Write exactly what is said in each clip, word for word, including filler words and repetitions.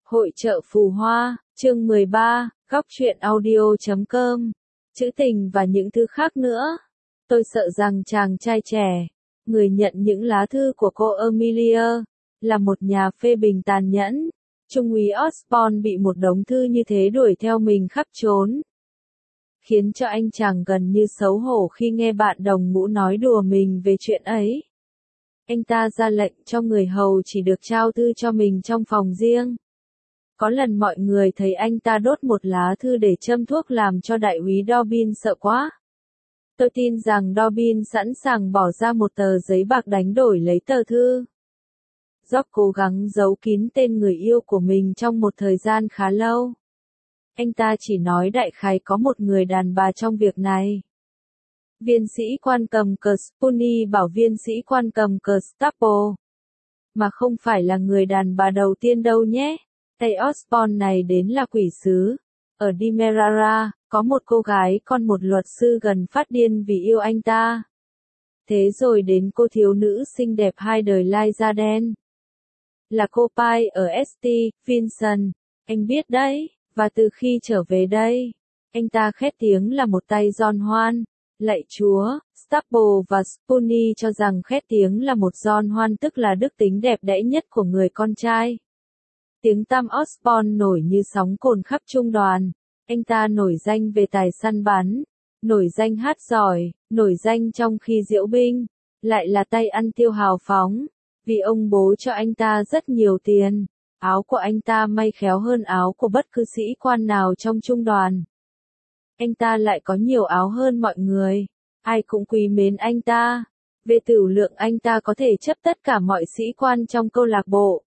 Hội chợ Phù Hoa, chương mười ba, góc truyện audio chấm com, trữ tình và những thứ khác nữa. Tôi sợ rằng chàng trai trẻ, người nhận những lá thư của cô Amelia, là một nhà phê bình tàn nhẫn. Trung úy Osborn bị một đống thư như thế đuổi theo mình khắp trốn, khiến cho anh chàng gần như xấu hổ khi nghe bạn đồng ngũ nói đùa mình về chuyện ấy. Anh ta ra lệnh cho người hầu chỉ được trao thư cho mình trong phòng riêng. Có lần mọi người thấy anh ta đốt một lá thư để châm thuốc làm cho đại úy Dobbin sợ quá. Tôi tin rằng Dobbin sẵn sàng bỏ ra một tờ giấy bạc đánh đổi lấy tờ thư. Jock cố gắng giấu kín tên người yêu của mình trong một thời gian khá lâu. Anh ta chỉ nói đại khái có một người đàn bà trong việc này. Viên sĩ quan cầm cờ Spoony bảo viên sĩ quan cầm cờ Staple, mà không phải là người đàn bà đầu tiên đâu nhé. Tay Osborn này đến là quỷ sứ. Ở Demerara, có một cô gái con một luật sư gần phát điên vì yêu anh ta. Thế rồi đến cô thiếu nữ xinh đẹp hai đời lai da đen. Là cô Pai ở ét tê, Vincent, anh biết đấy, và từ khi trở về đây, anh ta khét tiếng là một tay John Hoan. Lạy Chúa, Staple và Spoony cho rằng khét tiếng là một John Hoan tức là đức tính đẹp đẽ nhất của người con trai. Tiếng tăm Osborn nổi như sóng cồn khắp trung đoàn. Anh ta nổi danh về tài săn bắn, nổi danh hát giỏi, nổi danh trong khi diễu binh, lại là tay ăn tiêu hào phóng, vì ông bố cho anh ta rất nhiều tiền. Áo của anh ta may khéo hơn áo của bất cứ sĩ quan nào trong trung đoàn. Anh ta lại có nhiều áo hơn mọi người, ai cũng quý mến anh ta. Về tửu lượng anh ta có thể chấp tất cả mọi sĩ quan trong câu lạc bộ.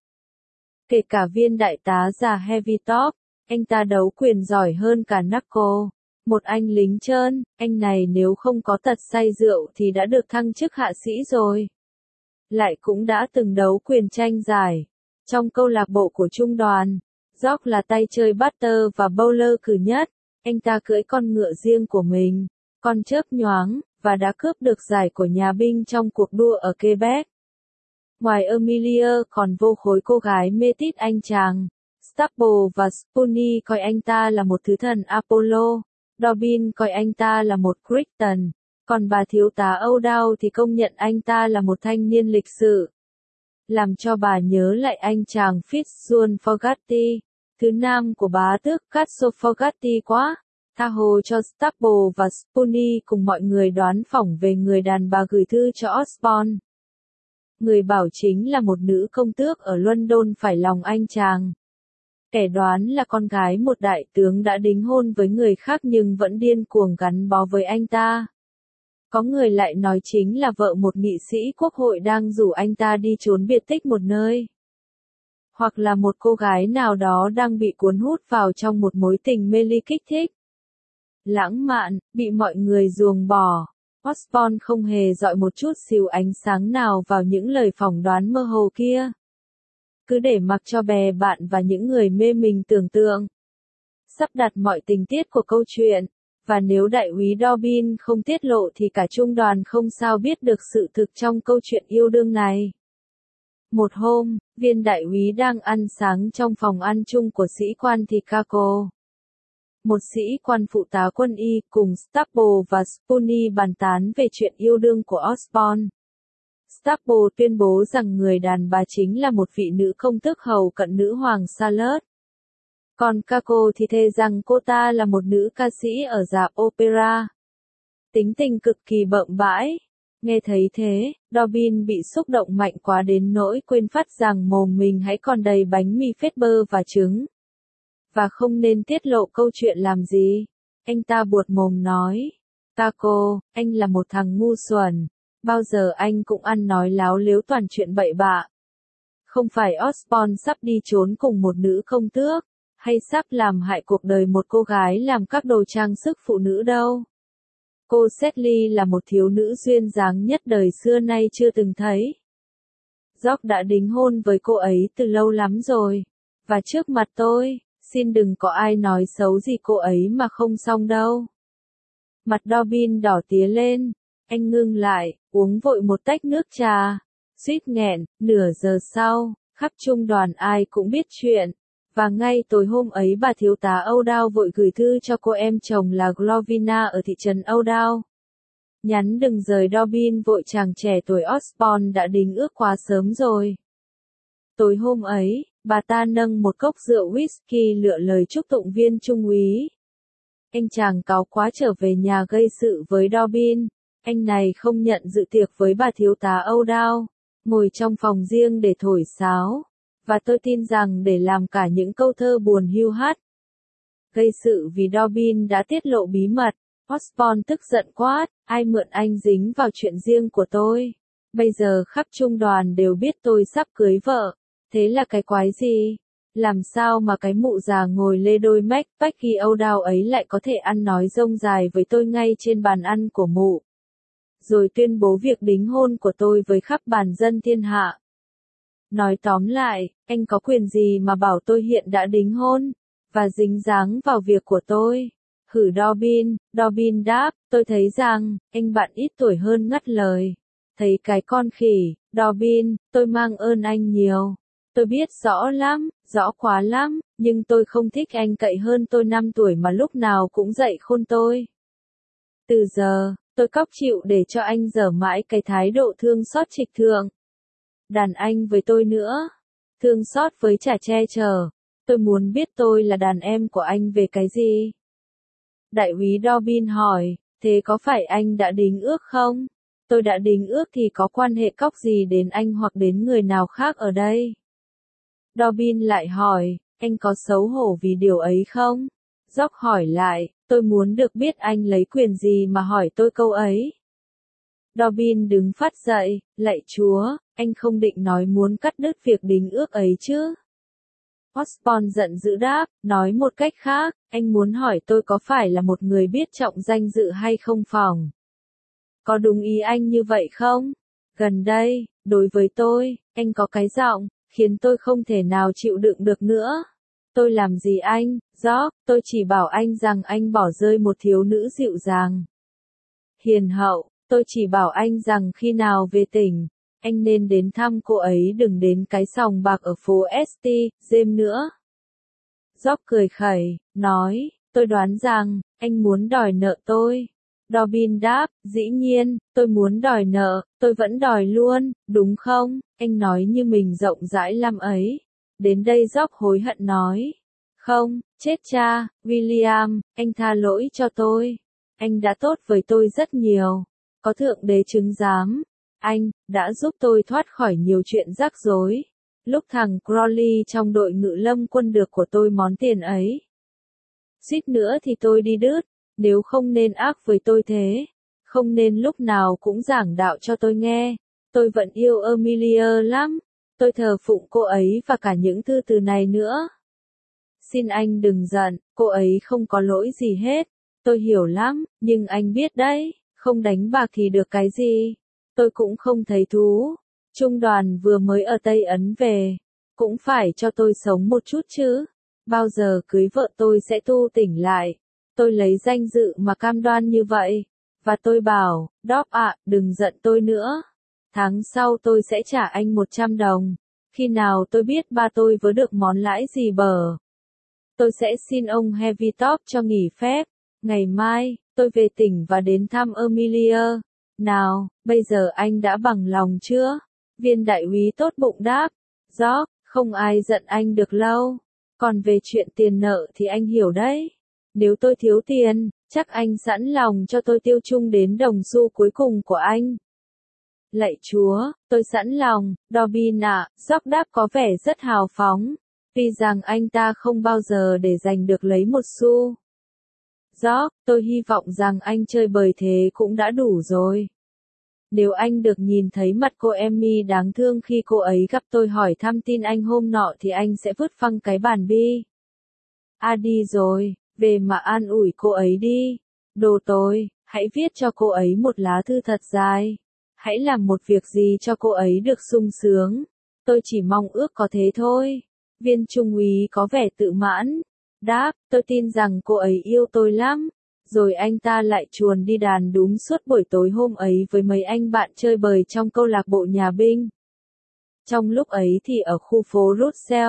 Kể cả viên đại tá già Heavy Top, anh ta đấu quyền giỏi hơn cả Knuckle, một anh lính trơn. Anh này nếu không có tật say rượu thì đã được thăng chức hạ sĩ rồi. Lại cũng đã từng đấu quyền tranh giải. Trong câu lạc bộ của trung đoàn, Jock là tay chơi batter và bowler cử nhất. Anh ta cưỡi con ngựa riêng của mình, con chớp nhoáng, và đã cướp được giải của nhà binh trong cuộc đua ở Quebec. Ngoài Amelia còn vô khối cô gái mê tít anh chàng. Staple và Spoony coi anh ta là một thứ thần Apollo, Dobbin coi anh ta là một Crichton, còn bà thiếu tá O'Dowd thì công nhận anh ta là một thanh niên lịch sự. Làm cho bà nhớ lại anh chàng Fitzgerald Fogarty, thứ nam của bá tước Castle Fogarty quá. Tha hồ cho Staple và Spoony cùng mọi người đoán phỏng về người đàn bà gửi thư cho Osborn. Người bảo chính là một nữ công tước ở London phải lòng anh chàng. Kẻ đoán là con gái một đại tướng đã đính hôn với người khác nhưng vẫn điên cuồng gắn bó với anh ta. Có người lại nói chính là vợ một nghị sĩ quốc hội đang rủ anh ta đi trốn biệt tích một nơi. Hoặc là một cô gái nào đó đang bị cuốn hút vào trong một mối tình mê ly kích thích, lãng mạn, bị mọi người ruồng bỏ. Osborn không hề dọi một chút xíu ánh sáng nào vào những lời phỏng đoán mơ hồ kia. Cứ để mặc cho bè bạn và những người mê mình tưởng tượng, sắp đặt mọi tình tiết của câu chuyện, và nếu đại úy Dobbin không tiết lộ thì cả trung đoàn không sao biết được sự thực trong câu chuyện yêu đương này. Một hôm, viên đại úy đang ăn sáng trong phòng ăn chung của sĩ quan Chicago. Một sĩ quan phụ tá quân y cùng Staple và Spoony bàn tán về chuyện yêu đương của Osborn. Staple tuyên bố rằng người đàn bà chính là một vị nữ công tước hầu cận nữ hoàng Charlotte. Còn Caco thì thề rằng cô ta là một nữ ca sĩ ở rạp opera. Tính tình cực kỳ bợm bãi. Nghe thấy thế, Dobbin bị xúc động mạnh quá đến nỗi quên phát rằng mồm mình hãy còn đầy bánh mì phết bơ và trứng. Và không nên tiết lộ câu chuyện làm gì. Anh ta buột mồm nói. Caco, anh là một thằng ngu xuẩn. Bao giờ anh cũng ăn nói láo lếu toàn chuyện bậy bạ. Không phải Osborn sắp đi trốn cùng một nữ công tước, hay sắp làm hại cuộc đời một cô gái làm các đồ trang sức phụ nữ đâu. Cô Sedley là một thiếu nữ duyên dáng nhất đời xưa nay chưa từng thấy. Jock đã đính hôn với cô ấy từ lâu lắm rồi. Và trước mặt tôi, xin đừng có ai nói xấu gì cô ấy mà không xong đâu. Mặt Dobbin đỏ tía lên. Anh ngưng lại, uống vội một tách nước trà. Suýt nghẹn. Nửa giờ sau, khắp trung đoàn ai cũng biết chuyện. Và ngay tối hôm ấy bà thiếu tá Âu Đao vội gửi thư cho cô em chồng là Glovina ở thị trấn Âu Đao. Nhắn đừng rời Dobbin vội, chàng trẻ tuổi Osborne đã đính ước quá sớm rồi. Tối hôm ấy, bà ta nâng một cốc rượu whisky lựa lời chúc tụng viên trung úy. Anh chàng cáu quá trở về nhà gây sự với Dobbin. Anh này không nhận dự tiệc với bà thiếu tá Âu Đao, ngồi trong phòng riêng để thổi sáo. Và tôi tin rằng để làm cả những câu thơ buồn hiu hắt. Gây sự vì Dobbin đã tiết lộ bí mật. Osborne tức giận quát, ai mượn anh dính vào chuyện riêng của tôi. Bây giờ khắp trung đoàn đều biết tôi sắp cưới vợ. Thế là cái quái gì? Làm sao mà cái mụ già ngồi lê đôi mách Becky Âu Đao ấy lại có thể ăn nói rông dài với tôi ngay trên bàn ăn của mụ. Rồi tuyên bố việc đính hôn của tôi với khắp bàn dân thiên hạ. Nói tóm lại, anh có quyền gì mà bảo tôi hiện đã đính hôn, và dính dáng vào việc của tôi? Hử Dobbin, Dobbin đáp, tôi thấy rằng, anh bạn ít tuổi hơn ngắt lời. Thấy cái con khỉ, Dobbin, tôi mang ơn anh nhiều. Tôi biết rõ lắm, rõ quá lắm, nhưng tôi không thích anh cậy hơn tôi năm tuổi mà lúc nào cũng dạy khôn tôi. Từ giờ, tôi cóc chịu để cho anh dở mãi cái thái độ thương xót trịch thượng. Đàn anh với tôi nữa. Thương xót với chả che chở. Tôi muốn biết tôi là đàn em của anh về cái gì? Đại úy Dobbin hỏi, thế có phải anh đã đính ước không? Tôi đã đính ước thì có quan hệ cóc gì đến anh hoặc đến người nào khác ở đây? Dobbin lại hỏi, anh có xấu hổ vì điều ấy không? Jock hỏi lại, tôi muốn được biết anh lấy quyền gì mà hỏi tôi câu ấy. Dobbin đứng phát dậy, lạy Chúa, anh không định nói muốn cắt đứt việc đính ước ấy chứ? Osborne giận dữ đáp, nói một cách khác, anh muốn hỏi tôi có phải là một người biết trọng danh dự hay không phòng? Có đúng ý anh như vậy không? Gần đây, đối với tôi, anh có cái giọng, khiến tôi không thể nào chịu đựng được nữa. Tôi làm gì anh, Jock, tôi chỉ bảo anh rằng anh bỏ rơi một thiếu nữ dịu dàng, hiền hậu, tôi chỉ bảo anh rằng khi nào về tỉnh, anh nên đến thăm cô ấy, đừng đến cái sòng bạc ở phố St. James nữa. Jock cười khẩy, nói, tôi đoán rằng, anh muốn đòi nợ tôi. Dobbin đáp, dĩ nhiên, tôi muốn đòi nợ, tôi vẫn đòi luôn, đúng không? Anh nói như mình rộng rãi lắm ấy. Đến đây Jock hối hận nói. Không, chết cha, William, anh tha lỗi cho tôi. Anh đã tốt với tôi rất nhiều. Có thượng đế chứng giám. Anh, đã giúp tôi thoát khỏi nhiều chuyện rắc rối. Lúc thằng Crowley trong đội ngự lâm quân được của tôi món tiền ấy. Suýt nữa thì tôi đi đứt. Nếu không nên ác với tôi thế. Không nên lúc nào cũng giảng đạo cho tôi nghe. Tôi vẫn yêu Amelia lắm. Tôi thờ phụng cô ấy và cả những thư từ này nữa. Xin anh đừng giận, cô ấy không có lỗi gì hết. Tôi hiểu lắm, nhưng anh biết đấy, không đánh bạc thì được cái gì. Tôi cũng không thấy thú. Trung đoàn vừa mới ở Tây Ấn về. Cũng phải cho tôi sống một chút chứ. Bao giờ cưới vợ tôi sẽ tu tỉnh lại. Tôi lấy danh dự mà cam đoan như vậy. Và tôi bảo, Dob ạ, đừng giận tôi nữa. Tháng sau tôi sẽ trả anh một trăm đồng. Khi nào tôi biết ba tôi vớ được món lãi gì bờ. Tôi sẽ xin ông Heavytop cho nghỉ phép. Ngày mai, tôi về tỉnh và đến thăm Amelia. Nào, bây giờ anh đã bằng lòng chưa? Viên đại úy tốt bụng đáp. Jock, không ai giận anh được lâu. Còn về chuyện tiền nợ thì anh hiểu đấy. Nếu tôi thiếu tiền, chắc anh sẵn lòng cho tôi tiêu chung đến đồng xu cuối cùng của anh. Lạy Chúa, tôi sẵn lòng, Dobbin ạ, Jock đáp có vẻ rất hào phóng. Vì rằng anh ta không bao giờ để giành được lấy một xu. Jock, tôi hy vọng rằng anh chơi bời thế cũng đã đủ rồi. Nếu anh được nhìn thấy mặt cô Emmy đáng thương khi cô ấy gặp tôi hỏi thăm tin anh hôm nọ thì anh sẽ vứt phăng cái bàn bi. À đi rồi, về mà an ủi cô ấy đi. Đồ tôi, hãy viết cho cô ấy một lá thư thật dài. Hãy làm một việc gì cho cô ấy được sung sướng. Tôi chỉ mong ước có thế thôi. Viên trung úy có vẻ tự mãn. Đáp, tôi tin rằng cô ấy yêu tôi lắm. Rồi anh ta lại chuồn đi đàn đúng suốt buổi tối hôm ấy với mấy anh bạn chơi bời trong câu lạc bộ nhà binh. Trong lúc ấy thì ở khu phố Russell,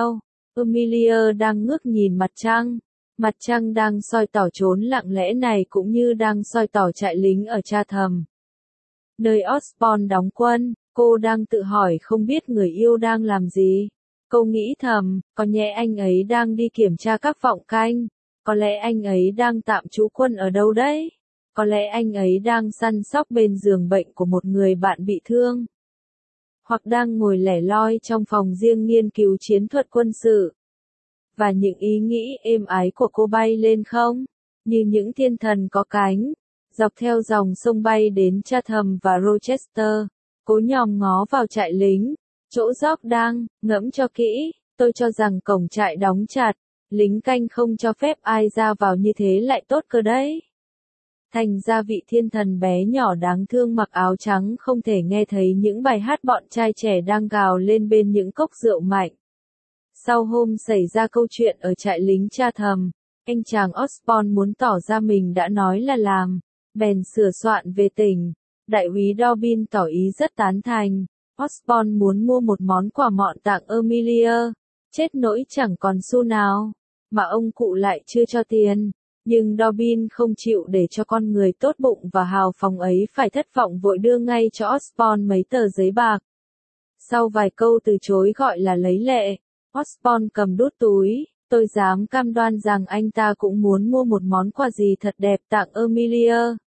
Amelia đang ngước nhìn mặt trăng. Mặt trăng đang soi tỏ chốn lặng lẽ này cũng như đang soi tỏ trại lính ở Chatham, nơi Osborne đóng quân. Cô đang tự hỏi không biết người yêu đang làm gì. Cô nghĩ thầm, có nhẽ anh ấy đang đi kiểm tra các vọng canh. Có lẽ anh ấy đang tạm trú quân ở đâu đấy. Có lẽ anh ấy đang săn sóc bên giường bệnh của một người bạn bị thương. Hoặc đang ngồi lẻ loi trong phòng riêng nghiên cứu chiến thuật quân sự. Và những ý nghĩ êm ái của cô bay lên không? Như những thiên thần có cánh. Dọc theo dòng sông bay đến Chatham và Rochester. Cố nhòm ngó vào trại lính. Chỗ George đang, ngẫm cho kỹ, tôi cho rằng cổng trại đóng chặt. Lính canh không cho phép ai ra vào như thế lại tốt cơ đấy. Thành ra vị thiên thần bé nhỏ đáng thương mặc áo trắng không thể nghe thấy những bài hát bọn trai trẻ đang gào lên bên những cốc rượu mạnh. Sau hôm xảy ra câu chuyện ở trại lính Chatham, anh chàng Osborne muốn tỏ ra mình đã nói là làm, bèn sửa soạn về tình. Đại úy Dobbin tỏ ý rất tán thành. Osborne muốn mua một món quà mọn tặng Amelia. Chết nỗi chẳng còn xu nào, mà ông cụ lại chưa cho tiền. Nhưng Dobbin không chịu để cho con người tốt bụng và hào phóng ấy phải thất vọng, vội đưa ngay cho Osborne mấy tờ giấy bạc. Sau vài câu từ chối gọi là lấy lệ, Osborne cầm đút túi. Tôi dám cam đoan rằng anh ta cũng muốn mua một món quà gì thật đẹp tặng Amelia.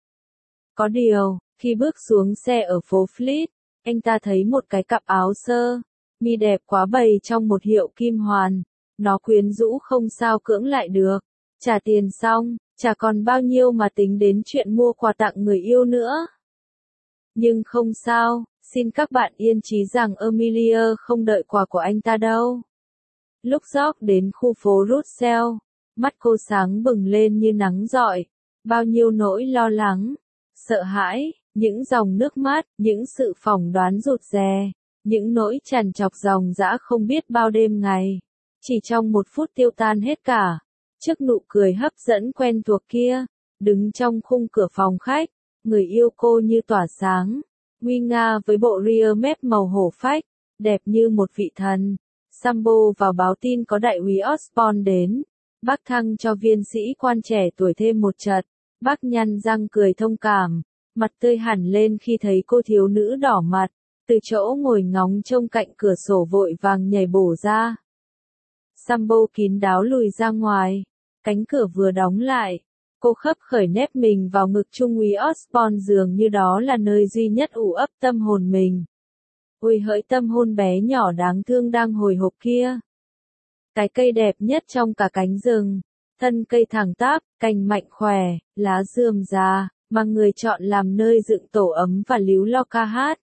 Có điều, khi bước xuống xe ở phố Fleet, anh ta thấy một cái cặp áo sơ mi đẹp quá bày trong một hiệu kim hoàn. Nó quyến rũ không sao cưỡng lại được. Trả tiền xong, chả còn bao nhiêu mà tính đến chuyện mua quà tặng người yêu nữa. Nhưng không sao, xin các bạn yên trí rằng Amelia không đợi quà của anh ta đâu. Lúc George đến khu phố Russell, mắt cô sáng bừng lên như nắng rọi. Bao nhiêu nỗi lo lắng, sợ hãi, những dòng nước mắt, những sự phỏng đoán rụt rè, những nỗi trằn trọc dòng dã không biết bao đêm ngày. Chỉ trong một phút tiêu tan hết cả. Trước nụ cười hấp dẫn quen thuộc kia, đứng trong khung cửa phòng khách, người yêu cô như tỏa sáng, nguy nga với bộ ria mép màu hổ phách, đẹp như một vị thần. Sambo vào báo tin có đại úy Osborne đến. Bác thăng cho viên sĩ quan trẻ tuổi thêm một chật. Bác nhăn răng cười thông cảm, mặt tươi hẳn lên khi thấy cô thiếu nữ đỏ mặt, từ chỗ ngồi ngóng trông cạnh cửa sổ vội vàng nhảy bổ ra. Sambo kín đáo lùi ra ngoài, cánh cửa vừa đóng lại, cô khấp khởi nép mình vào ngực trung úy Osborne, dường như đó là nơi duy nhất ủ ấp tâm hồn mình. Ôi hỡi tâm hồn bé nhỏ đáng thương đang hồi hộp kia. Cái cây đẹp nhất trong cả cánh rừng, thân cây thẳng tắp, cành mạnh khỏe, lá rườm rà, mà người chọn làm nơi dựng tổ ấm và líu lo ca hát.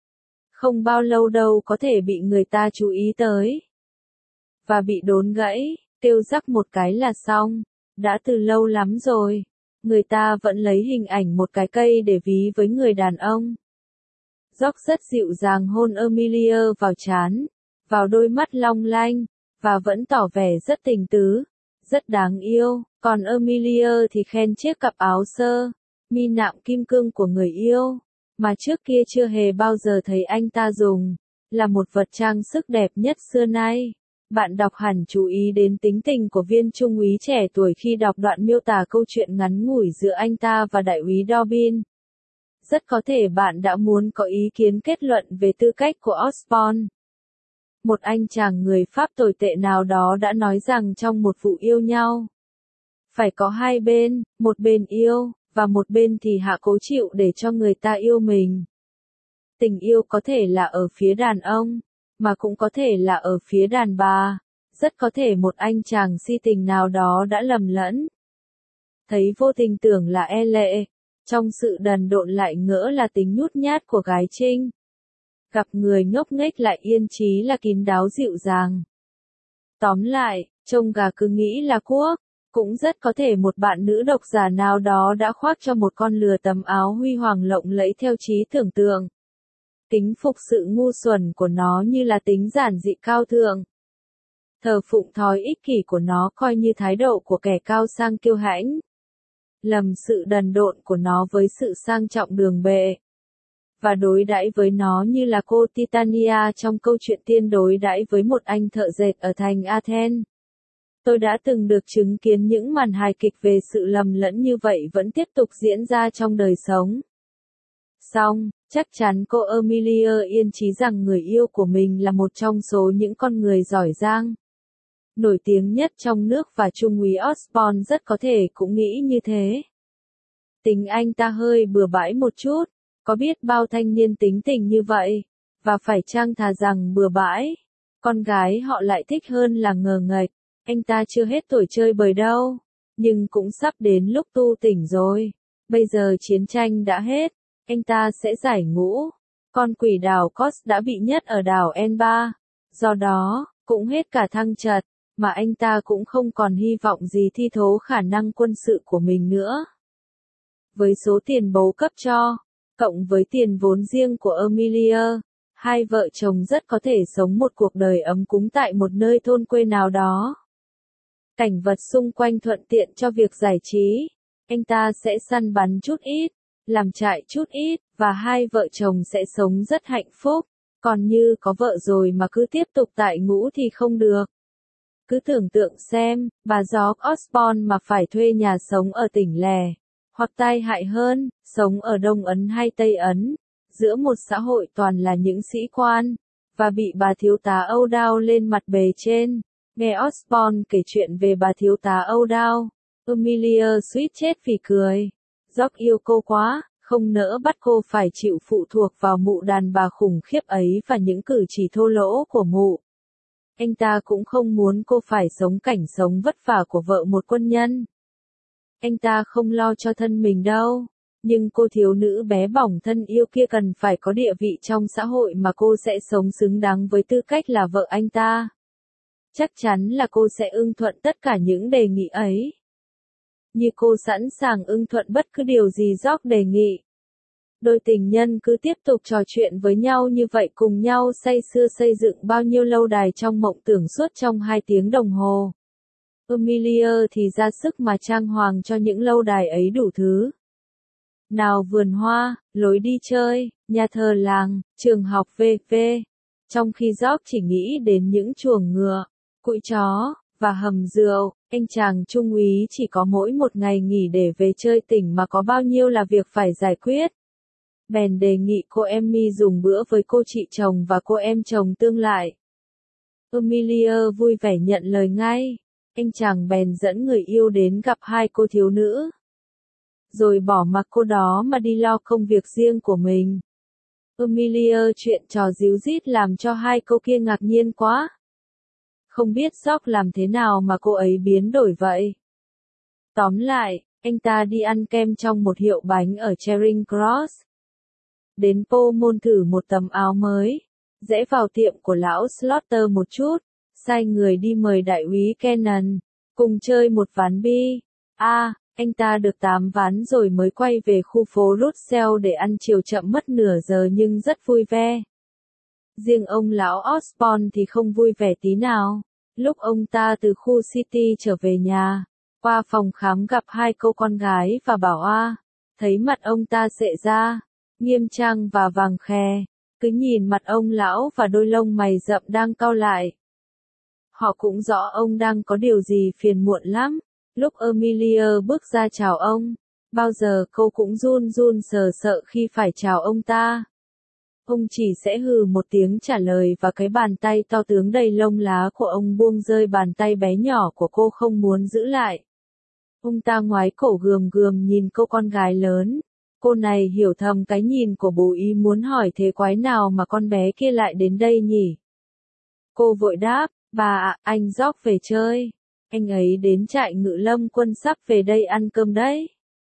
Không bao lâu đâu có thể bị người ta chú ý tới. Và bị đốn gãy, kêu rắc một cái là xong. Đã từ lâu lắm rồi, người ta vẫn lấy hình ảnh một cái cây để ví với người đàn ông. George rất dịu dàng hôn Amelia vào trán, vào đôi mắt long lanh, và vẫn tỏ vẻ rất tình tứ, rất đáng yêu. Còn Amelia thì khen chiếc cặp áo sơ mi nạm kim cương của người yêu, mà trước kia chưa hề bao giờ thấy anh ta dùng, là một vật trang sức đẹp nhất xưa nay. Bạn đọc hẳn chú ý đến tính tình của viên trung úy trẻ tuổi khi đọc đoạn miêu tả câu chuyện ngắn ngủi giữa anh ta và đại úy Dobbin. Rất có thể bạn đã muốn có ý kiến kết luận về tư cách của Osborne. Một anh chàng người Pháp tồi tệ nào đó đã nói rằng trong một vụ yêu nhau, phải có hai bên, một bên yêu, và một bên thì hạ cố chịu để cho người ta yêu mình. Tình yêu có thể là ở phía đàn ông, mà cũng có thể là ở phía đàn bà. Rất có thể một anh chàng si tình nào đó đã lầm lẫn. Thấy vô tình tưởng là e lệ, trong sự đần độn lại ngỡ là tính nhút nhát của gái trinh. Gặp người ngốc nghếch lại yên trí là kín đáo dịu dàng. Tóm lại, trông gà cứ nghĩ là cuốc. Cũng rất có thể một bạn nữ độc giả nào đó đã khoác cho một con lừa tấm áo huy hoàng lộng lẫy theo trí tưởng tượng. Kính phục sự ngu xuẩn của nó như là tính giản dị cao thượng. Thờ phụng thói ích kỷ của nó coi như thái độ của kẻ cao sang kiêu hãnh. Lầm sự đần độn của nó với sự sang trọng đường bệ. và đối đãi với nó như là cô Titania trong câu chuyện tiên đối đãi với một anh thợ dệt ở thành Athens. Tôi đã từng được chứng kiến những màn hài kịch về sự lầm lẫn như vậy vẫn tiếp tục diễn ra trong đời sống. Song, chắc chắn cô Amelia yên chí rằng người yêu của mình là một trong số những con người giỏi giang, nổi tiếng nhất trong nước và Trung úy Osborne rất có thể cũng nghĩ như thế. Tính anh ta hơi bừa bãi một chút, có biết bao thanh niên tính tình như vậy, và phải chăng thà rằng bừa bãi, con gái họ lại thích hơn là ngờ nghệch. Anh ta chưa hết tuổi chơi bời đâu, nhưng cũng sắp đến lúc tu tỉnh rồi. Bây giờ chiến tranh đã hết, anh ta sẽ giải ngũ. Con quỷ đảo Kos đã bị nhất ở đảo Elba, do đó, cũng hết cả thăng trật, mà anh ta cũng không còn hy vọng gì thi thố khả năng quân sự của mình nữa. Với số tiền bố cấp cho, cộng với tiền vốn riêng của Amelia, hai vợ chồng rất có thể sống một cuộc đời ấm cúng tại một nơi thôn quê nào đó. Cảnh vật xung quanh thuận tiện cho việc giải trí, anh ta sẽ săn bắn chút ít, làm trại chút ít, và hai vợ chồng sẽ sống rất hạnh phúc. Còn như có vợ rồi mà cứ tiếp tục tại ngũ thì không được. Cứ tưởng tượng xem, bà George Osborne mà phải thuê nhà sống ở tỉnh lẻ, hoặc tai hại hơn, sống ở Đông Ấn hay Tây Ấn, giữa một xã hội toàn là những sĩ quan, và bị bà thiếu tá Âu Đao lên mặt bề trên. Nghe Osborne kể chuyện về bà thiếu tá Âu Đao, Amelia suýt chết vì cười. George yêu cô quá, không nỡ bắt cô phải chịu phụ thuộc vào mụ đàn bà khủng khiếp ấy và những cử chỉ thô lỗ của mụ. Anh ta cũng không muốn cô phải sống cảnh sống vất vả của vợ một quân nhân. Anh ta không lo cho thân mình đâu, nhưng cô thiếu nữ bé bỏng thân yêu kia cần phải có địa vị trong xã hội mà cô sẽ sống xứng đáng với tư cách là vợ anh ta. Chắc chắn là cô sẽ ưng thuận tất cả những đề nghị ấy. Như cô sẵn sàng ưng thuận bất cứ điều gì George đề nghị. Đôi tình nhân cứ tiếp tục trò chuyện với nhau như vậy, cùng nhau say sưa xây dựng bao nhiêu lâu đài trong mộng tưởng suốt trong hai tiếng đồng hồ. Amelia thì ra sức mà trang hoàng cho những lâu đài ấy đủ thứ. Nào vườn hoa, lối đi chơi, nhà thờ làng, trường học vân vân. Trong khi George chỉ nghĩ đến những chuồng ngựa, cụi chó, và hầm rượu, anh chàng trung úy chỉ có mỗi một ngày nghỉ để về chơi tỉnh mà có bao nhiêu là việc phải giải quyết. Bèn đề nghị cô Emmy dùng bữa với cô chị chồng và cô em chồng tương lại. Amelia vui vẻ nhận lời ngay. Anh chàng bèn dẫn người yêu đến gặp hai cô thiếu nữ, rồi bỏ mặc cô đó mà đi lo công việc riêng của mình. Amelia chuyện trò díu dít làm cho hai cô kia ngạc nhiên quá. Không biết George làm thế nào mà cô ấy biến đổi vậy. Tóm lại, anh ta đi ăn kem trong một hiệu bánh ở Charing Cross. Đến Po Môn thử một tấm áo mới, rẽ vào tiệm của lão Slaughter một chút, sai người đi mời đại úy Cannon, cùng chơi một ván bi. À, anh ta được tám ván rồi mới quay về khu phố Russell để ăn chiều chậm mất nửa giờ nhưng rất vui vẻ. Riêng ông lão Osborne thì không vui vẻ tí nào. Lúc ông ta từ khu City trở về nhà, qua phòng khám gặp hai cô con gái và bảo a, thấy mặt ông ta xệ ra, nghiêm trang và vàng khè, cứ nhìn mặt ông lão và đôi lông mày rậm đang cau lại. Họ cũng rõ ông đang có điều gì phiền muộn lắm. Lúc Amelia bước ra chào ông, bao giờ cô cũng run run sờ sợ khi phải chào ông ta. Ông chỉ sẽ hừ một tiếng trả lời và cái bàn tay to tướng đầy lông lá của ông buông rơi bàn tay bé nhỏ của cô không muốn giữ lại. Ông ta ngoái cổ gườm gườm nhìn cô con gái lớn. Cô này hiểu thầm cái nhìn của bố ý muốn hỏi thế quái nào mà con bé kia lại đến đây nhỉ. Cô vội đáp, bà ạ, anh George về chơi. Anh ấy đến trại ngự lâm quân sắp về đây ăn cơm đấy.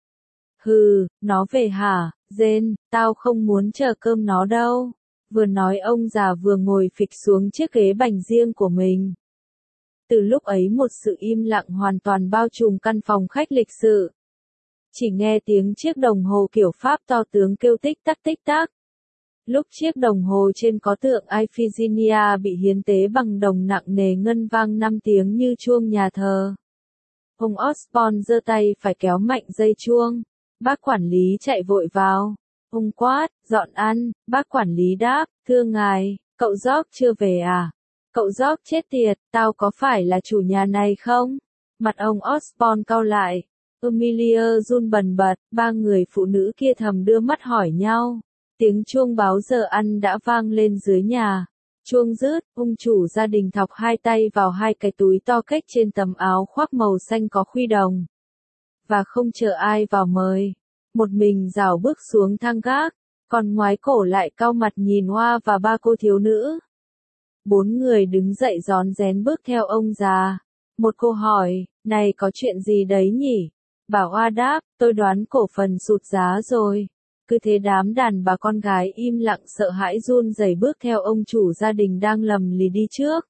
Hừ, nó về hả, Jane, tao không muốn chờ cơm nó đâu. Vừa nói ông già vừa ngồi phịch xuống chiếc ghế bành riêng của mình. Từ lúc ấy một sự im lặng hoàn toàn bao trùm căn phòng khách lịch sự. Chỉ nghe tiếng chiếc đồng hồ kiểu Pháp to tướng kêu tích tắc tích tắc. Lúc chiếc đồng hồ trên có tượng Iphigenia bị hiến tế bằng đồng nặng nề ngân vang năm tiếng như chuông nhà thờ. Ông Osborne giơ tay phải kéo mạnh dây chuông. Bác quản lý chạy vội vào. Ông quát, dọn ăn, bác quản lý đáp, thưa ngài, cậu George chưa về à? Cậu George chết tiệt, tao có phải là chủ nhà này không? Mặt ông Osborn cau lại. Amelia run bần bật, ba người phụ nữ kia thầm đưa mắt hỏi nhau. Tiếng chuông báo giờ ăn đã vang lên dưới nhà. Chuông rứt, ông chủ gia đình thọc hai tay vào hai cái túi to kếch trên tấm áo khoác màu xanh có khuy đồng. Và không chờ ai vào mời. Một mình rảo bước xuống thang gác, còn ngoái cổ lại cau mặt nhìn Hoa và ba cô thiếu nữ. Bốn người đứng dậy rón rén bước theo ông già. Một cô hỏi, này có chuyện gì đấy nhỉ? Bảo Hoa đáp, tôi đoán cổ phần sụt giá rồi. Cứ thế đám đàn bà con gái im lặng sợ hãi run rẩy bước theo ông chủ gia đình đang lầm lì đi trước.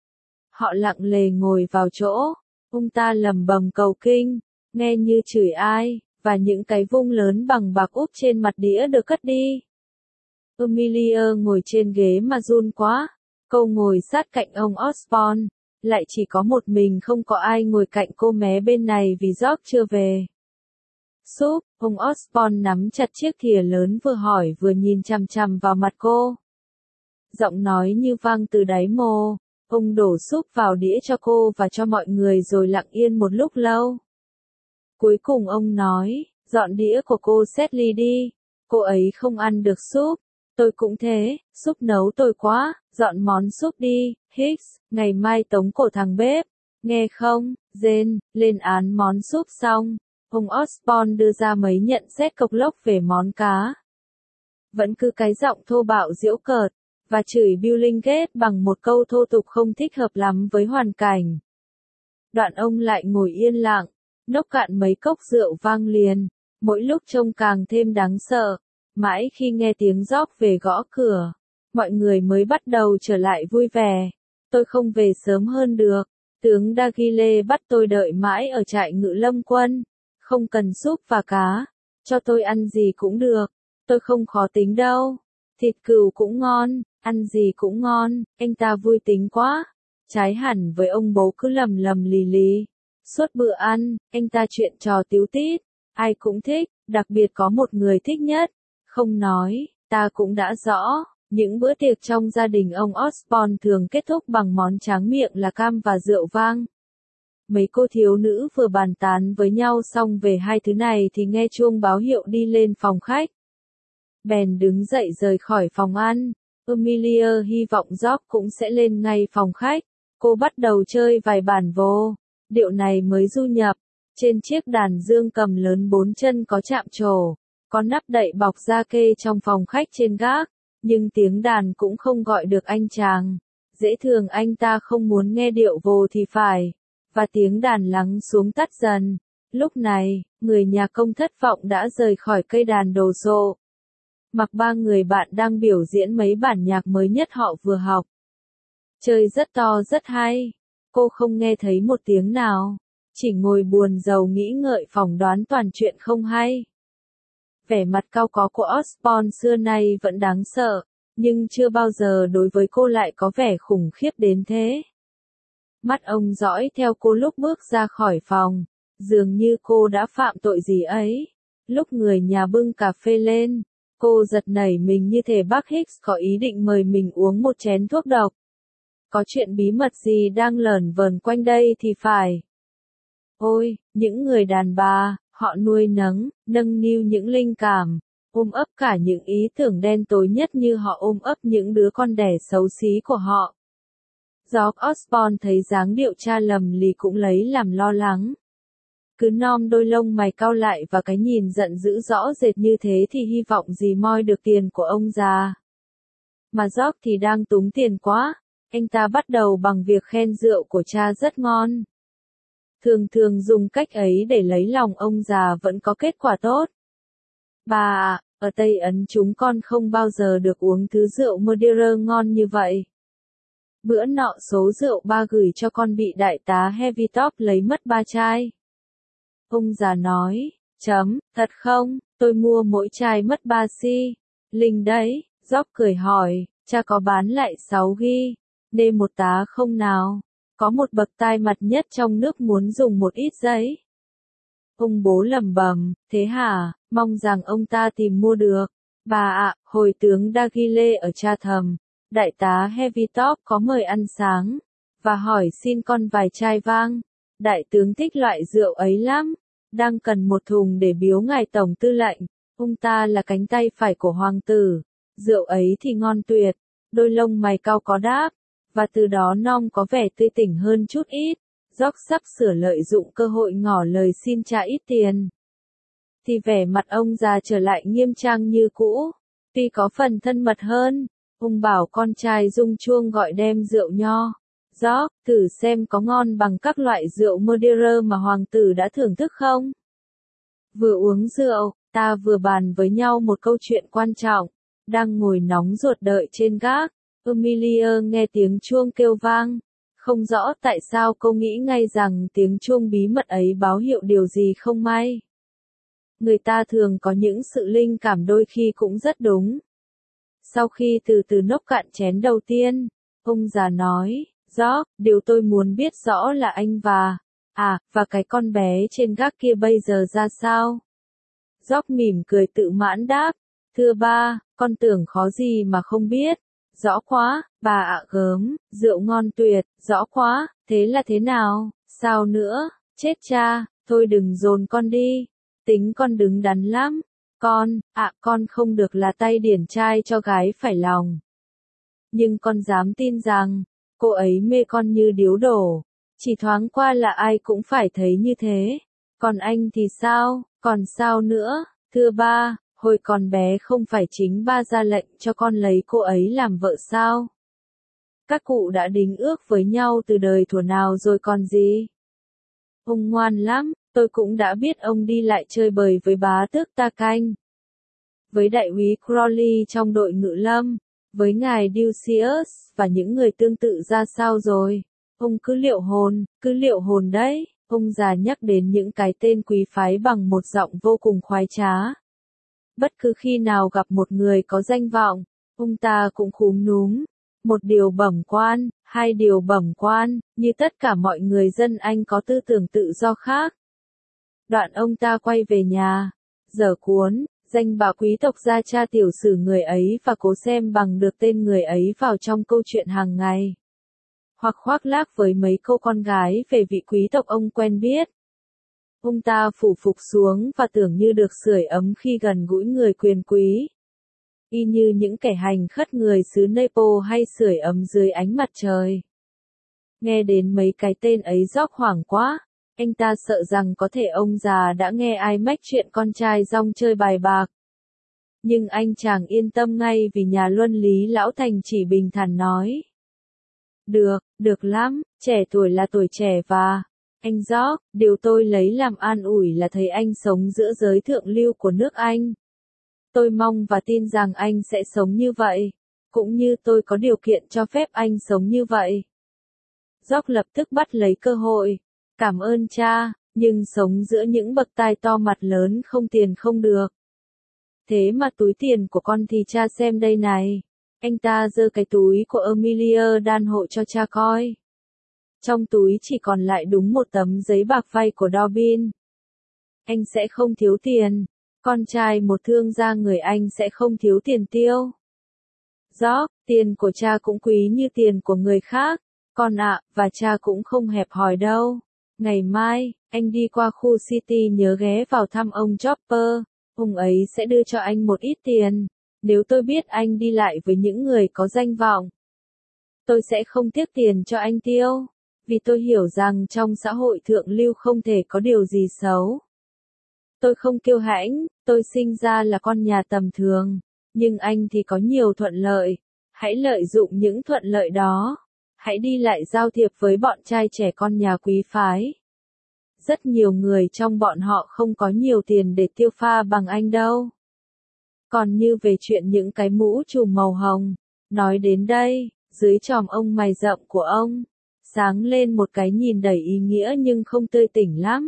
Họ lặng lề ngồi vào chỗ, ông ta lầm bầm cầu kinh, nghe như chửi ai, và những cái vung lớn bằng bạc úp trên mặt đĩa được cất đi. Amelia ngồi trên ghế mà run quá, cô ngồi sát cạnh ông Osborn, lại chỉ có một mình không có ai ngồi cạnh cô mé bên này vì George chưa về. Súp, ông Osborn nắm chặt chiếc thìa lớn vừa hỏi vừa nhìn chằm chằm vào mặt cô. Giọng nói như vang từ đáy mồ, ông đổ súp vào đĩa cho cô và cho mọi người rồi lặng yên một lúc lâu. Cuối cùng ông nói, dọn đĩa của cô Sally đi, cô ấy không ăn được súp. Tôi cũng thế, súp nấu tồi quá, dọn món súp đi, Hicks, ngày mai tống cổ thằng bếp. Nghe không, Jane, lên án món súp xong. Ông Osborn đưa ra mấy nhận xét cộc lốc về món cá. Vẫn cứ cái giọng thô bạo giễu cợt, và chửi Billingate bằng một câu thô tục không thích hợp lắm với hoàn cảnh. Đoạn ông lại ngồi yên lặng, nốc cạn mấy cốc rượu vang liền, mỗi lúc trông càng thêm đáng sợ. Mãi khi nghe tiếng George về gõ cửa, mọi người mới bắt đầu trở lại vui vẻ. Tôi không về sớm hơn được, tướng Dagile bắt tôi đợi mãi ở trại ngự lâm quân. Không cần súp và cá, cho tôi ăn gì cũng được, tôi không khó tính đâu. Thịt cừu cũng ngon, ăn gì cũng ngon, anh ta vui tính quá. Trái hẳn với ông bố cứ lầm lầm lì lì. Suốt bữa ăn, anh ta chuyện trò tíu tít, ai cũng thích, đặc biệt có một người thích nhất. Không nói, ta cũng đã rõ, những bữa tiệc trong gia đình ông Osborn thường kết thúc bằng món tráng miệng là cam và rượu vang. Mấy cô thiếu nữ vừa bàn tán với nhau xong về hai thứ này thì nghe chuông báo hiệu đi lên phòng khách. Bèn đứng dậy rời khỏi phòng ăn. Amelia hy vọng George cũng sẽ lên ngay phòng khách. Cô bắt đầu chơi vài bản vô. Điệu này mới du nhập. Trên chiếc đàn dương cầm lớn bốn chân có chạm trổ. Có nắp đậy bọc da kê trong phòng khách trên gác. Nhưng tiếng đàn cũng không gọi được anh chàng. Dễ thường anh ta không muốn nghe điệu vô thì phải. Và tiếng đàn lắng xuống tắt dần. Lúc này, người nhà công thất vọng đã rời khỏi cây đàn đồ sộ. Mặc ba người bạn đang biểu diễn mấy bản nhạc mới nhất họ vừa học. Chơi rất to rất hay. Cô không nghe thấy một tiếng nào. Chỉ ngồi buồn rầu nghĩ ngợi phỏng đoán toàn chuyện không hay. Vẻ mặt cau có của Osborn xưa nay vẫn đáng sợ. Nhưng chưa bao giờ đối với cô lại có vẻ khủng khiếp đến thế. Mắt ông dõi theo cô lúc bước ra khỏi phòng, dường như cô đã phạm tội gì ấy. Lúc người nhà bưng cà phê lên, cô giật nảy mình như thể bác Hicks có ý định mời mình uống một chén thuốc độc. Có chuyện bí mật gì đang lởn vởn quanh đây thì phải. Ôi, những người đàn bà, họ nuôi nấng, nâng niu những linh cảm, ôm ấp cả những ý tưởng đen tối nhất như họ ôm ấp những đứa con đẻ xấu xí của họ. George Osborn thấy dáng điệu cha lầm lì cũng lấy làm lo lắng. Cứ nom đôi lông mày cau lại và cái nhìn giận dữ rõ rệt như thế thì hy vọng gì moi được tiền của ông già. Mà George thì đang túng tiền quá, anh ta bắt đầu bằng việc khen rượu của cha rất ngon. Thường thường dùng cách ấy để lấy lòng ông già vẫn có kết quả tốt. Bà à, ở Tây Ấn chúng con không bao giờ được uống thứ rượu Madeira ngon như vậy. Bữa nọ số rượu ba gửi cho con bị đại tá Heavytop lấy mất ba chai. Ông già nói, chấm, thật không, tôi mua mỗi chai mất ba xi. Linh đấy, George cười hỏi, cha có bán lại sáu ghi, nê một tá không nào? Có một bậc tai mặt nhất trong nước muốn dùng một ít giấy. Ông bố lẩm bẩm, thế hả, mong rằng ông ta tìm mua được. Bà ạ, hồi tướng Dagile ở Chatham, đại tá Heavytop có mời ăn sáng, và hỏi xin con vài chai vang. Đại tướng thích loại rượu ấy lắm, đang cần một thùng để biếu ngài tổng tư lệnh. Ông ta là cánh tay phải của hoàng tử. Rượu ấy thì ngon tuyệt. Đôi lông mày cau có đáp, và từ đó Nom có vẻ tươi tỉnh hơn chút ít. George sắp sửa lợi dụng cơ hội ngỏ lời xin trả ít tiền, thì vẻ mặt ông già trở lại nghiêm trang như cũ. Tuy có phần thân mật hơn, ông bảo con trai rung chuông gọi đem rượu nho. George, thử xem có ngon bằng các loại rượu Madeira mà hoàng tử đã thưởng thức không? Vừa uống rượu, ta vừa bàn với nhau một câu chuyện quan trọng. Đang ngồi nóng ruột đợi trên gác, Emilia nghe tiếng chuông kêu vang. Không rõ tại sao cô nghĩ ngay rằng tiếng chuông bí mật ấy báo hiệu điều gì không may. Người ta thường có những sự linh cảm đôi khi cũng rất đúng. Sau khi từ từ nốc cạn chén đầu tiên, ông già nói, George, điều tôi muốn biết rõ là anh và, à, và cái con bé trên gác kia bây giờ ra sao? George mỉm cười tự mãn đáp, thưa ba, con tưởng khó gì mà không biết. Rõ quá, bà ạ gớm, rượu ngon tuyệt, rõ quá, thế là thế nào, sao nữa, chết cha, thôi đừng dồn con đi, tính con đứng đắn lắm, con, ạ con không được là tay điển trai cho gái phải lòng. Nhưng con dám tin rằng, cô ấy mê con như điếu đổ, chỉ thoáng qua là ai cũng phải thấy như thế, còn anh thì sao, còn sao nữa, thưa ba. Hồi còn bé không phải chính ba ra lệnh cho con lấy cô ấy làm vợ sao? Các cụ đã đính ước với nhau từ đời thuở nào rồi còn gì? Ông ngoan lắm, tôi cũng đã biết ông đi lại chơi bời với bá tước Ta Canh. Với đại úy Crowley trong đội ngự lâm, với ngài Ducius, và những người tương tự ra sao rồi? Ông cứ liệu hồn, cứ liệu hồn đấy, ông già nhắc đến những cái tên quý phái bằng một giọng vô cùng khoái trá. Bất cứ khi nào gặp một người có danh vọng, ông ta cũng khúm núm. Một điều bẩm quan, hai điều bẩm quan, như tất cả mọi người dân Anh có tư tưởng tự do khác. Đoạn ông ta quay về nhà, dở cuốn, danh bạ quý tộc ra tra tiểu sử người ấy và cố xem bằng được tên người ấy vào trong câu chuyện hàng ngày. Hoặc khoác lác với mấy cô con gái về vị quý tộc ông quen biết. Ông ta phủ phục xuống và tưởng như được sưởi ấm khi gần gũi người quyền quý. Y như những kẻ hành khất người xứ Naples hay sưởi ấm dưới ánh mặt trời. Nghe đến mấy cái tên ấy George hoảng quá, anh ta sợ rằng có thể ông già đã nghe ai mách chuyện con trai rong chơi bài bạc. Nhưng anh chàng yên tâm ngay vì nhà luân lý lão thành chỉ bình thản nói. Được, được lắm, trẻ tuổi là tuổi trẻ và... Anh George, điều tôi lấy làm an ủi là thấy anh sống giữa giới thượng lưu của nước Anh. Tôi mong và tin rằng anh sẽ sống như vậy, cũng như tôi có điều kiện cho phép anh sống như vậy. George lập tức bắt lấy cơ hội. Cảm ơn cha, nhưng sống giữa những bậc tài to mặt lớn không tiền không được. Thế mà túi tiền của con thì cha xem đây này. Anh ta giơ cái túi của Emilia đan hộ cho cha coi. Trong túi chỉ còn lại đúng một tấm giấy bạc vay của Dobbin. Anh sẽ không thiếu tiền. Con trai một thương gia người Anh sẽ không thiếu tiền tiêu. George, tiền của cha cũng quý như tiền của người khác. Con ạ, và cha cũng không hẹp hòi đâu. Ngày mai, anh đi qua khu City nhớ ghé vào thăm ông Chopper. Ông ấy sẽ đưa cho anh một ít tiền. Nếu tôi biết anh đi lại với những người có danh vọng, tôi sẽ không tiếc tiền cho anh tiêu. Vì tôi hiểu rằng trong xã hội thượng lưu không thể có điều gì xấu. Tôi không kiêu hãnh, tôi sinh ra là con nhà tầm thường, nhưng anh thì có nhiều thuận lợi. Hãy lợi dụng những thuận lợi đó. Hãy đi lại giao thiệp với bọn trai trẻ con nhà quý phái. Rất nhiều người trong bọn họ không có nhiều tiền để tiêu pha bằng anh đâu. Còn như về chuyện những cái mũ trùm màu hồng, nói đến đây, dưới chòm ông mày rậm của ông, sáng lên một cái nhìn đầy ý nghĩa nhưng không tươi tỉnh lắm.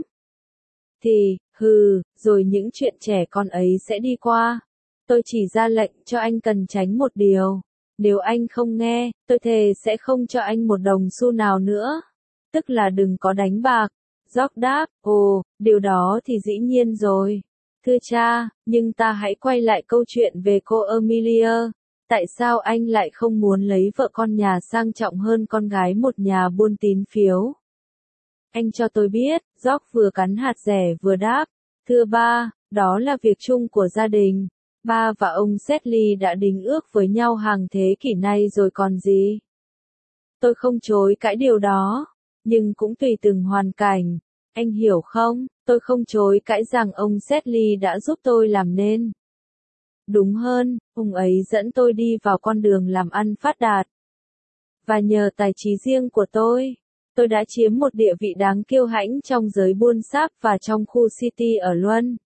Thì, hừ, rồi những chuyện trẻ con ấy sẽ đi qua. Tôi chỉ ra lệnh cho anh cần tránh một điều. Nếu anh không nghe, tôi thề sẽ không cho anh một đồng xu nào nữa. Tức là đừng có đánh bạc. George đáp, ồ, điều đó thì dĩ nhiên rồi. Thưa cha, nhưng ta hãy quay lại câu chuyện về cô Amelia. Tại sao anh lại không muốn lấy vợ con nhà sang trọng hơn con gái một nhà buôn tín phiếu? Anh cho tôi biết, George vừa cắn hạt dẻ vừa đáp. Thưa ba, đó là việc chung của gia đình. Ba và ông Sedley đã đính ước với nhau hàng thế kỷ nay rồi còn gì. Tôi không chối cãi điều đó, nhưng cũng tùy từng hoàn cảnh. Anh hiểu không, tôi không chối cãi rằng ông Sedley đã giúp tôi làm nên. Đúng hơn, ông ấy dẫn tôi đi vào con đường làm ăn phát đạt. Và nhờ tài trí riêng của tôi, tôi đã chiếm một địa vị đáng kiêu hãnh trong giới buôn sáp và trong khu City ở Luân.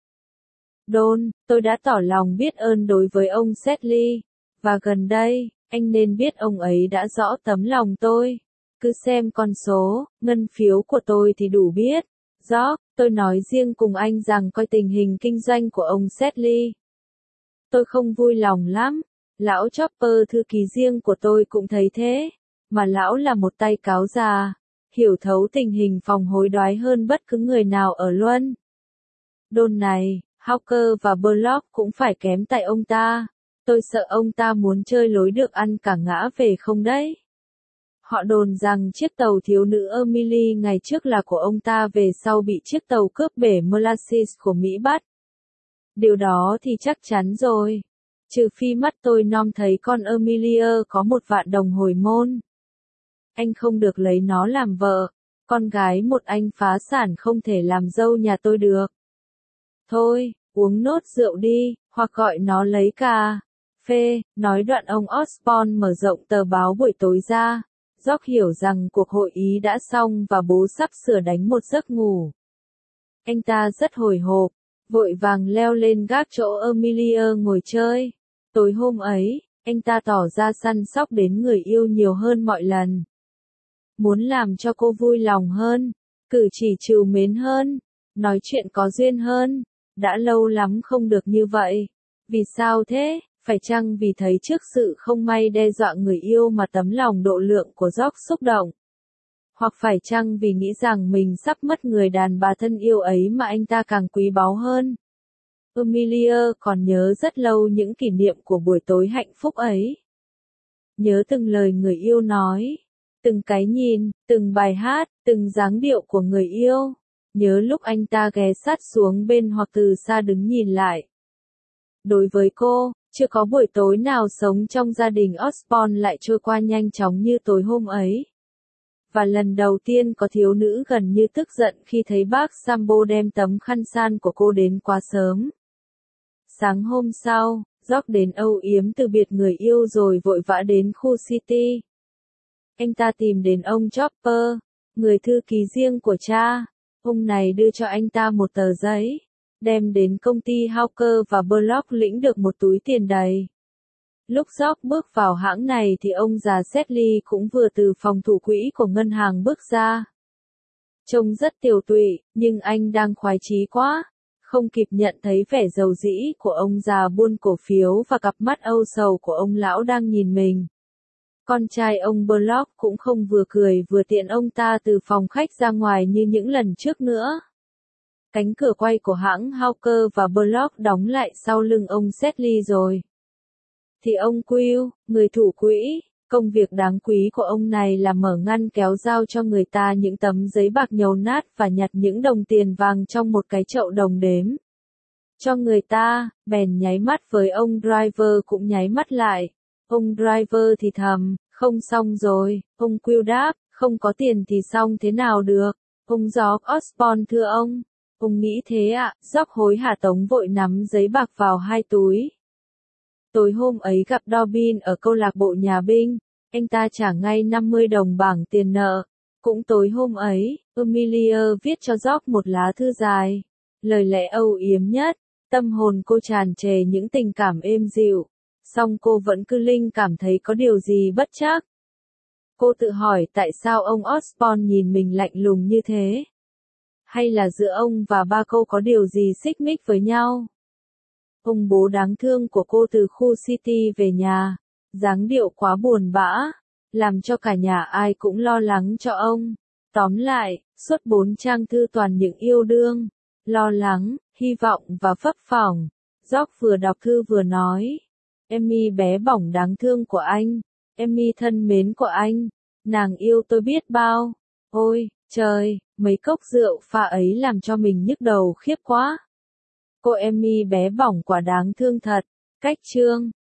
Đôn, tôi đã tỏ lòng biết ơn đối với ông Sedley, và gần đây, anh nên biết ông ấy đã rõ tấm lòng tôi. Cứ xem con số, ngân phiếu của tôi thì đủ biết. George, tôi nói riêng cùng anh rằng coi tình hình kinh doanh của ông Sedley. Tôi không vui lòng lắm. Lão Chopper thư ký riêng của tôi cũng thấy thế. Mà lão là một tay cáo già, hiểu thấu tình hình phòng hối đoái hơn bất cứ người nào ở Luân. Đôn này, Hawker và Bullock cũng phải kém tại ông ta. Tôi sợ ông ta muốn chơi lối được ăn cả ngã về không đấy. Họ đồn rằng chiếc tàu thiếu nữ Emily ngày trước là của ông ta về sau bị chiếc tàu cướp bể Molasses của Mỹ bắt. Điều đó thì chắc chắn rồi. Trừ phi mắt tôi nom thấy con Amelia có một vạn đồng hồi môn. Anh không được lấy nó làm vợ. Con gái một anh phá sản không thể làm dâu nhà tôi được. Thôi, uống nốt rượu đi, hoặc gọi nó lấy cà phê. Nói đoạn ông Osborne mở rộng tờ báo buổi tối ra. George hiểu rằng cuộc hội ý đã xong và bố sắp sửa đánh một giấc ngủ. Anh ta rất hồi hộp, vội vàng leo lên gác chỗ Amelia ngồi chơi. Tối hôm ấy, anh ta tỏ ra săn sóc đến người yêu nhiều hơn mọi lần. Muốn làm cho cô vui lòng hơn, cử chỉ trìu mến hơn, nói chuyện có duyên hơn. Đã lâu lắm không được như vậy. Vì sao thế? Phải chăng vì thấy trước sự không may đe dọa người yêu mà tấm lòng độ lượng của George xúc động? Hoặc phải chăng vì nghĩ rằng mình sắp mất người đàn bà thân yêu ấy mà anh ta càng quý báu hơn? Amelia còn nhớ rất lâu những kỷ niệm của buổi tối hạnh phúc ấy. Nhớ từng lời người yêu nói, từng cái nhìn, từng bài hát, từng dáng điệu của người yêu. Nhớ lúc anh ta ghé sát xuống bên hoặc từ xa đứng nhìn lại. Đối với cô, chưa có buổi tối nào sống trong gia đình Osborne lại trôi qua nhanh chóng như tối hôm ấy. Và lần đầu tiên có thiếu nữ gần như tức giận khi thấy bác Sambo đem tấm khăn san của cô đến quá sớm. Sáng hôm sau, George đến âu yếm từ biệt người yêu rồi vội vã đến khu City. Anh ta tìm đến ông Chopper, người thư ký riêng của cha. Ông này đưa cho anh ta một tờ giấy, đem đến công ty Hawker và Bullock lĩnh được một túi tiền đầy. Lúc George bước vào hãng này thì ông già Sedley cũng vừa từ phòng thủ quỹ của ngân hàng bước ra. Trông rất tiều tụy, nhưng anh đang khoái chí quá, không kịp nhận thấy vẻ dầu dĩ của ông già buôn cổ phiếu và cặp mắt âu sầu của ông lão đang nhìn mình. Con trai ông Bullock cũng không vừa cười vừa tiện ông ta từ phòng khách ra ngoài như những lần trước nữa. Cánh cửa quay của hãng Hawker và Bullock đóng lại sau lưng ông Sedley rồi. Thì ông Quill, người thủ quỹ, công việc đáng quý của ông này là mở ngăn kéo giao cho người ta những tấm giấy bạc nhầu nát và nhặt những đồng tiền vàng trong một cái chậu đồng đếm. Cho người ta, bèn nháy mắt với ông Driver cũng nháy mắt lại. Ông Driver thì thầm, không xong rồi. Ông Quill đáp, không có tiền thì xong thế nào được. Ông George Osborne thưa ông. Ông nghĩ thế ạ, à? George hối hả tống vội nắm giấy bạc vào hai túi. Tối hôm ấy gặp Dobbin ở câu lạc bộ nhà binh, anh ta trả ngay năm mươi đồng bảng tiền nợ. Cũng tối hôm ấy, Amelia viết cho George một lá thư dài. Lời lẽ âu yếm nhất, tâm hồn cô tràn trề những tình cảm êm dịu. Song cô vẫn cứ linh cảm thấy có điều gì bất trắc. Cô tự hỏi tại sao ông Osborne nhìn mình lạnh lùng như thế. Hay là giữa ông và ba cô có điều gì xích mích với nhau? Ông bố đáng thương của cô từ khu City về nhà, dáng điệu quá buồn bã, làm cho cả nhà ai cũng lo lắng cho ông. Tóm lại, suốt bốn trang thư toàn những yêu đương, lo lắng, hy vọng và phấp phỏng. George vừa đọc thư vừa nói. Amy bé bỏng đáng thương của anh. Amy thân mến của anh. Nàng yêu tôi biết bao. Ôi, trời, mấy cốc rượu pha ấy làm cho mình nhức đầu khiếp quá. Cô Amy bé bỏng quả đáng thương thật. Cách chương